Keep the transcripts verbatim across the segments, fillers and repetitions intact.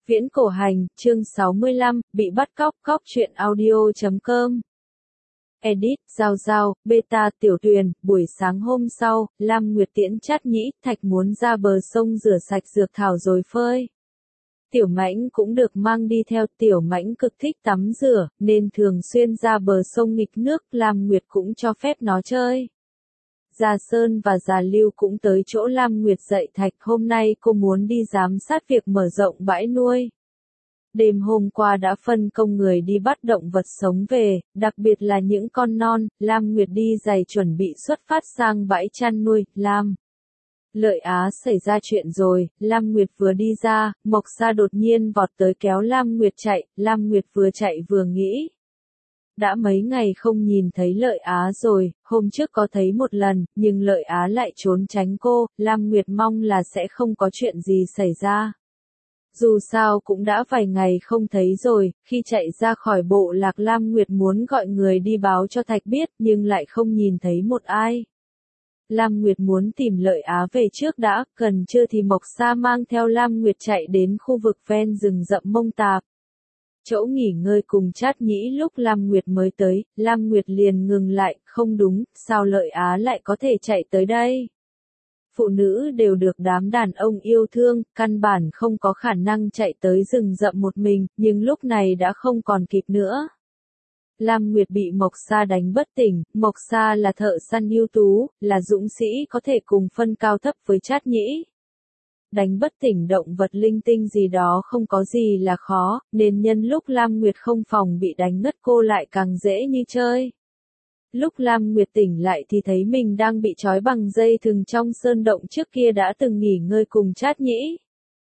Viễn cổ hành, chương sáu mươi lăm, bị bắt cóc, cóc truyện audio chấm com. Edit, Giao Giao, Beta, Tiểu Tuyền, buổi sáng hôm sau, Lam Nguyệt tiễn Trát Nhĩ, Thạch muốn ra bờ sông rửa sạch dược thảo rồi phơi. Tiểu Mãnh cũng được mang đi theo, Tiểu Mãnh cực thích tắm rửa, nên thường xuyên ra bờ sông nghịch nước, Lam Nguyệt cũng cho phép nó chơi. Già Sơn và Già Lưu cũng tới chỗ Lam Nguyệt dạy Thạch, hôm nay cô muốn đi giám sát việc mở rộng bãi nuôi. Đêm hôm qua đã phân công người đi bắt động vật sống về, đặc biệt là những con non, Lam Nguyệt đi giày chuẩn bị xuất phát sang bãi chăn nuôi, Lam. Lợi Á xảy ra chuyện rồi, Lam Nguyệt vừa đi ra, Mộc Sa đột nhiên vọt tới kéo Lam Nguyệt chạy, Lam Nguyệt vừa chạy vừa nghĩ. Đã mấy ngày không nhìn thấy Lợi Á rồi, hôm trước có thấy một lần, nhưng Lợi Á lại trốn tránh cô, Lam Nguyệt mong là sẽ không có chuyện gì xảy ra. Dù sao cũng đã vài ngày không thấy rồi, khi chạy ra khỏi bộ lạc Lam Nguyệt muốn gọi người đi báo cho Thạch biết nhưng lại không nhìn thấy một ai. Lam Nguyệt muốn tìm Lợi Á về trước đã, cần chưa thì Mộc Sa mang theo Lam Nguyệt chạy đến khu vực ven rừng rậm Mông Tạp. Chỗ nghỉ ngơi cùng Trát Nhĩ lúc Lam Nguyệt mới tới, Lam Nguyệt liền ngừng lại, không đúng, sao Lợi Á lại có thể chạy tới đây? Phụ nữ đều được đám đàn ông yêu thương, căn bản không có khả năng chạy tới rừng rậm một mình, nhưng lúc này đã không còn kịp nữa. Lam Nguyệt bị Mộc Sa đánh bất tỉnh, Mộc Sa là thợ săn ưu tú, là dũng sĩ có thể cùng phân cao thấp với Trát Nhĩ. Đánh bất tỉnh động vật linh tinh gì đó không có gì là khó, nên nhân lúc Lam Nguyệt không phòng bị đánh ngất cô lại càng dễ như chơi. Lúc Lam Nguyệt tỉnh lại thì thấy mình đang bị trói bằng dây thừng trong sơn động trước kia đã từng nghỉ ngơi cùng Trát Nhĩ.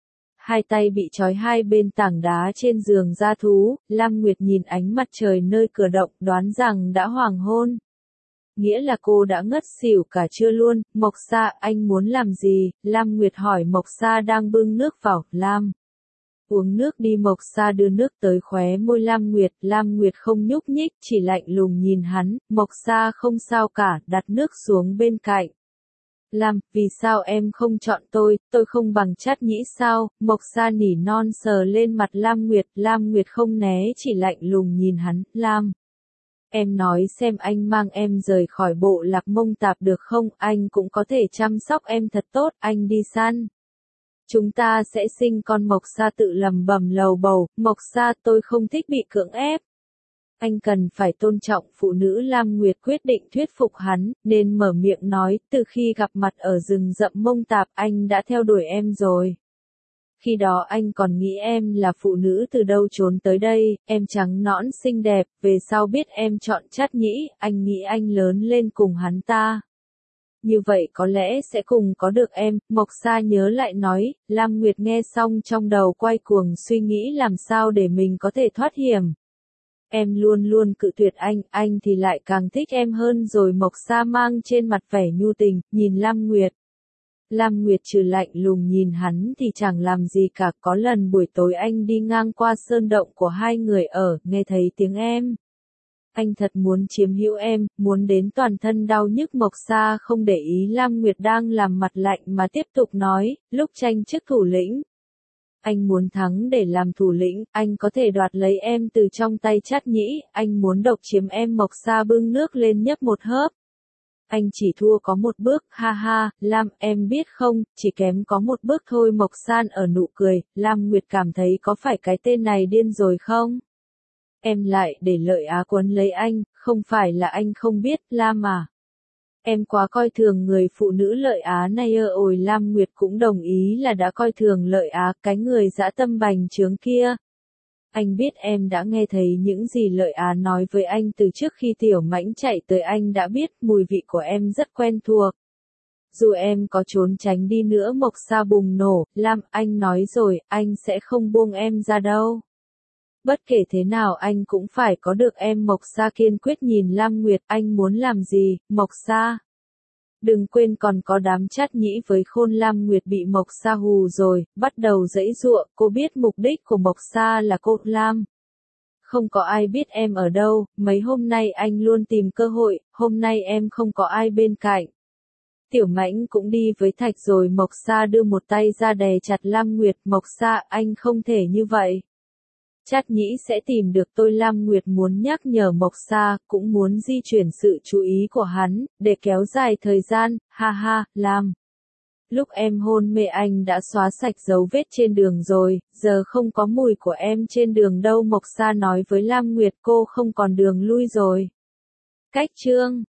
Hai tay bị trói hai bên tảng đá trên giường da thú, Lam Nguyệt nhìn ánh mặt trời nơi cửa động đoán rằng đã hoàng hôn. Nghĩa là cô đã ngất xỉu cả trưa luôn, Mộc Sa anh muốn làm gì, Lam Nguyệt hỏi Mộc Sa đang bưng nước vào, Lam. Uống nước đi Mộc Sa đưa nước tới khóe môi Lam Nguyệt, Lam Nguyệt không nhúc nhích, chỉ lạnh lùng nhìn hắn, Mộc Sa không sao cả, đặt nước xuống bên cạnh. Lam, vì sao em không chọn tôi, tôi không bằng Trát Nhĩ sao, Mộc Sa nỉ non sờ lên mặt Lam Nguyệt, Lam Nguyệt không né chỉ lạnh lùng nhìn hắn, Lam. Em nói xem anh mang em rời khỏi bộ lạc Mông Tạp được không, anh cũng có thể chăm sóc em thật tốt, anh đi săn. Chúng ta sẽ sinh con. Mộc Sa tự lầm bầm lầu bầu, Mộc Sa tôi không thích bị cưỡng ép. Anh cần phải tôn trọng phụ nữ. Lam Nguyệt quyết định thuyết phục hắn, nên mở miệng nói, từ khi gặp mặt ở rừng rậm Mông Tạp anh đã theo đuổi em rồi. Khi đó anh còn nghĩ em là phụ nữ từ đâu trốn tới đây, em trắng nõn xinh đẹp, về sau biết em chọn Trát Nhĩ, anh nghĩ anh lớn lên cùng hắn ta. Như vậy có lẽ sẽ cùng có được em, Mộc Sa nhớ lại nói, Lam Nguyệt nghe xong trong đầu quay cuồng suy nghĩ làm sao để mình có thể thoát hiểm. Em luôn luôn cự tuyệt anh, anh thì lại càng thích em hơn rồi. Mộc Sa mang trên mặt vẻ nhu tình, nhìn Lam Nguyệt. Lam Nguyệt trừ lạnh lùng nhìn hắn thì chẳng làm gì cả, có lần buổi tối anh đi ngang qua sơn động của hai người ở, nghe thấy tiếng em. Anh thật muốn chiếm hữu em, muốn đến toàn thân đau nhức. Mộc Sa không để ý Lam Nguyệt đang làm mặt lạnh mà tiếp tục nói, lúc tranh chức thủ lĩnh. Anh muốn thắng để làm thủ lĩnh, anh có thể đoạt lấy em từ trong tay Trát Nhĩ, anh muốn độc chiếm em. Mộc Sa bưng nước lên nhấp một hớp. Anh chỉ thua có một bước, ha ha, Lam, em biết không, chỉ kém có một bước thôi. Mộc Sa ở nụ cười, Lam Nguyệt cảm thấy có phải cái tên này điên rồi không? Em lại để Lợi Á quấn lấy anh, không phải là anh không biết, Lam à. Em quá coi thường người phụ nữ Lợi Á này ơ ôi. Lam Nguyệt cũng đồng ý là đã coi thường Lợi Á, cái người dã tâm bành trướng kia. Anh biết em đã nghe thấy những gì Lợi Á nói với anh từ trước khi Tiểu Mãnh chạy tới, anh đã biết mùi vị của em rất quen thuộc. Dù em có trốn tránh đi nữa. Mộc Sa bùng nổ, Lam, anh nói rồi, anh sẽ không buông em ra đâu. Bất kể thế nào anh cũng phải có được em. Mộc Sa kiên quyết nhìn Lam Nguyệt, anh muốn làm gì, Mộc Sa? Đừng quên còn có đám Trát Nhĩ với Khôn. Lam Nguyệt bị Mộc Sa hù rồi, bắt đầu giãy giụa, cô biết mục đích của Mộc Sa là cô. Lam. Không có ai biết em ở đâu, mấy hôm nay anh luôn tìm cơ hội, hôm nay em không có ai bên cạnh. Tiểu Mãnh cũng đi với Thạch rồi Mộc Sa đưa một tay ra đè chặt Lam Nguyệt. Mộc Sa, anh không thể như vậy. Trát Nhĩ sẽ tìm được tôi. Lam Nguyệt muốn nhắc nhở Mộc Sa, cũng muốn di chuyển sự chú ý của hắn, để kéo dài thời gian. Ha ha, Lam. Lúc em hôn mê anh đã xóa sạch dấu vết trên đường rồi, giờ không có mùi của em trên đường đâu. Mộc Sa nói với Lam Nguyệt, cô không còn đường lui rồi. Cách chương